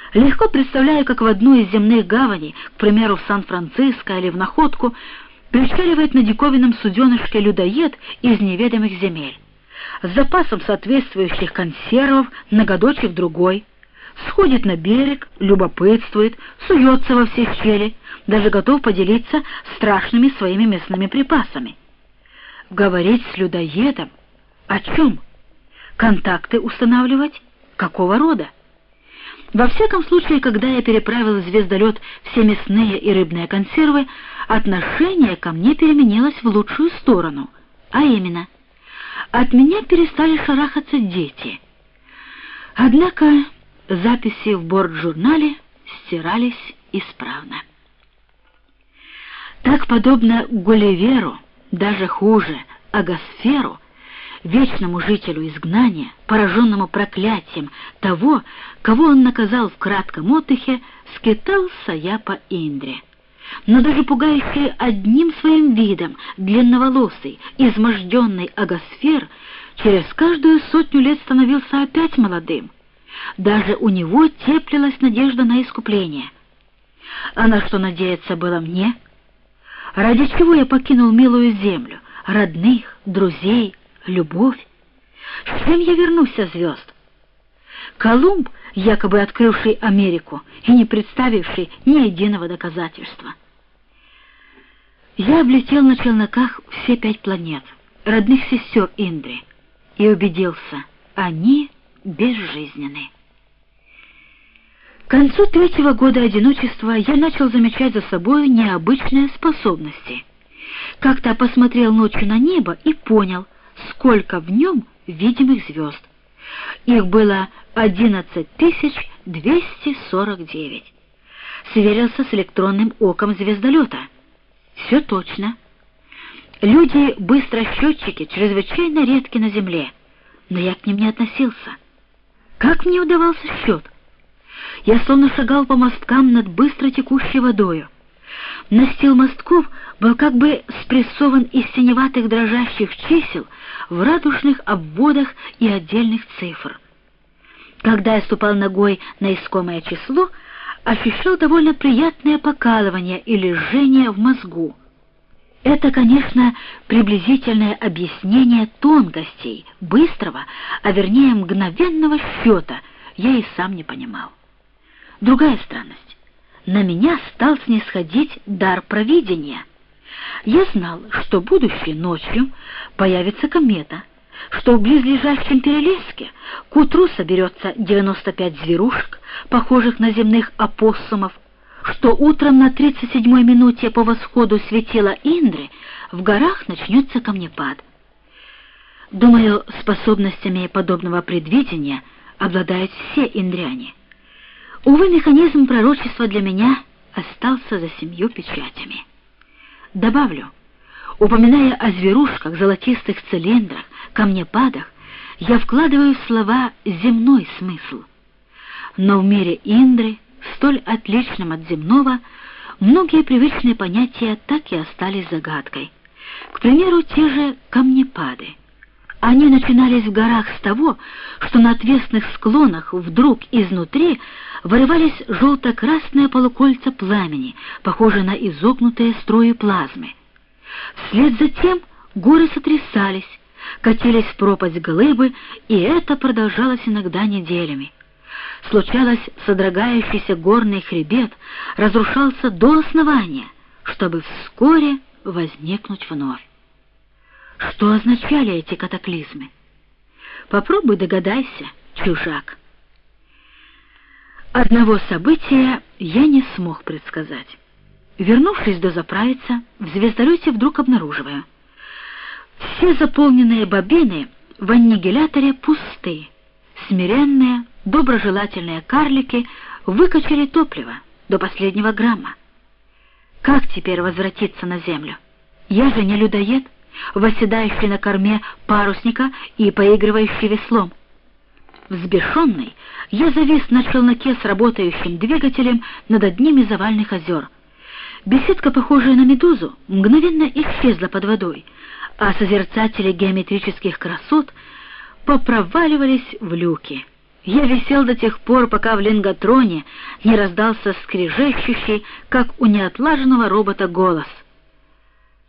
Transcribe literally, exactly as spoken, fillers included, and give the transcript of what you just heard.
Легко представляю, как в одну из земных гаваней, к примеру, в Сан-Франциско или в Находку, причаливает на диковинном суденышке людоед из неведомых земель, с запасом соответствующих консервов на годочек другой, сходит на берег, любопытствует, суется во все щели, даже готов поделиться страшными своими мясными припасами. Говорить с людоедом? О чем? Контакты устанавливать? Какого рода? Во всяком случае, когда я переправил в звездолет все мясные и рыбные консервы, отношение ко мне переменилось в лучшую сторону, а именно, от меня перестали шарахаться дети. Однако записи в бортжурнале стирались исправно. Так, подобно Гулливеру, даже хуже, Агасферу, вечному жителю изгнания, пораженному проклятием того, кого он наказал в кратком отдыхе, скитался я по Индре. Но даже пугающий одним своим видом длинноволосый, изможденный Агасфер через каждую сотню лет становился опять молодым. Даже у него теплилась надежда на искупление. А на что надеяться было мне? Ради чего я покинул милую землю, родных, друзей, любовь? С чем я вернусь со звезд? Колумб, якобы открывший Америку и не представивший ни единого доказательства. Я облетел на челноках все пять планет, родных сестер Индри, и убедился, они безжизненны. К концу третьего года одиночества я начал замечать за собой необычные способности. Как-то посмотрел ночью на небо и понял, сколько в нем видимых звезд. Их было одиннадцать тысяч двести сорок девять. Сверился с электронным оком звездолета. Все точно. Люди-быстросчетчики чрезвычайно редки на Земле, но я к ним не относился. Как мне удавался счет? Я словно шагал по мосткам над быстро текущей водою. Настил мостков был как бы спрессован из синеватых дрожащих чисел в радужных обводах и отдельных цифр. Когда я ступал ногой на искомое число, ощущал довольно приятное покалывание или жжение в мозгу. Это, конечно, приблизительное объяснение тонкостей быстрого, а вернее мгновенного счета я и сам не понимал. Другая странность. На меня стал снисходить дар провидения. Я знал, что будущей ночью появится комета, что в близлежащем Перелеске к утру соберется девяносто пять зверушек, похожих на земных опоссумов, что утром на тридцать седьмой минуте по восходу светила Индры в горах начнется камнепад. Думаю, способностями подобного предвидения обладают все индряне. Увы, механизм пророчества для меня остался за семью печатями. Добавлю, упоминая о зверушках, золотистых цилиндрах, камнепадах, я вкладываю в слова земной смысл. Но в мире Индры, столь отличном от земного, многие привычные понятия так и остались загадкой. К примеру, те же камнепады. Они начинались в горах с того, что на отвесных склонах вдруг изнутри вырывались желто-красные полукольца пламени, похожие на изогнутые струи плазмы. Вслед за тем горы сотрясались, катились в пропасть глыбы, и это продолжалось иногда неделями. Случалось, содрогающийся горный хребет разрушался до основания, чтобы вскоре возникнуть вновь. Что означали эти катаклизмы? Попробуй догадайся, чужак. Одного события я не смог предсказать. Вернувшись дозаправиться, в звездолете вдруг обнаруживаю: все заполненные бобины в аннигиляторе пусты. Смиренные, доброжелательные карлики выкачали топливо до последнего грамма. Как теперь возвратиться на Землю? Я же не людоед, восседающий на корме парусника и поигрывающий веслом. Взбешенный, я завис на челноке с работающим двигателем над одним из овальных озер. Беседка, похожая на медузу, мгновенно исчезла под водой, а созерцатели геометрических красот попроваливались в люки. Я висел до тех пор, пока в линготроне не раздался скрежещущий, как у неотлаженного робота, голос.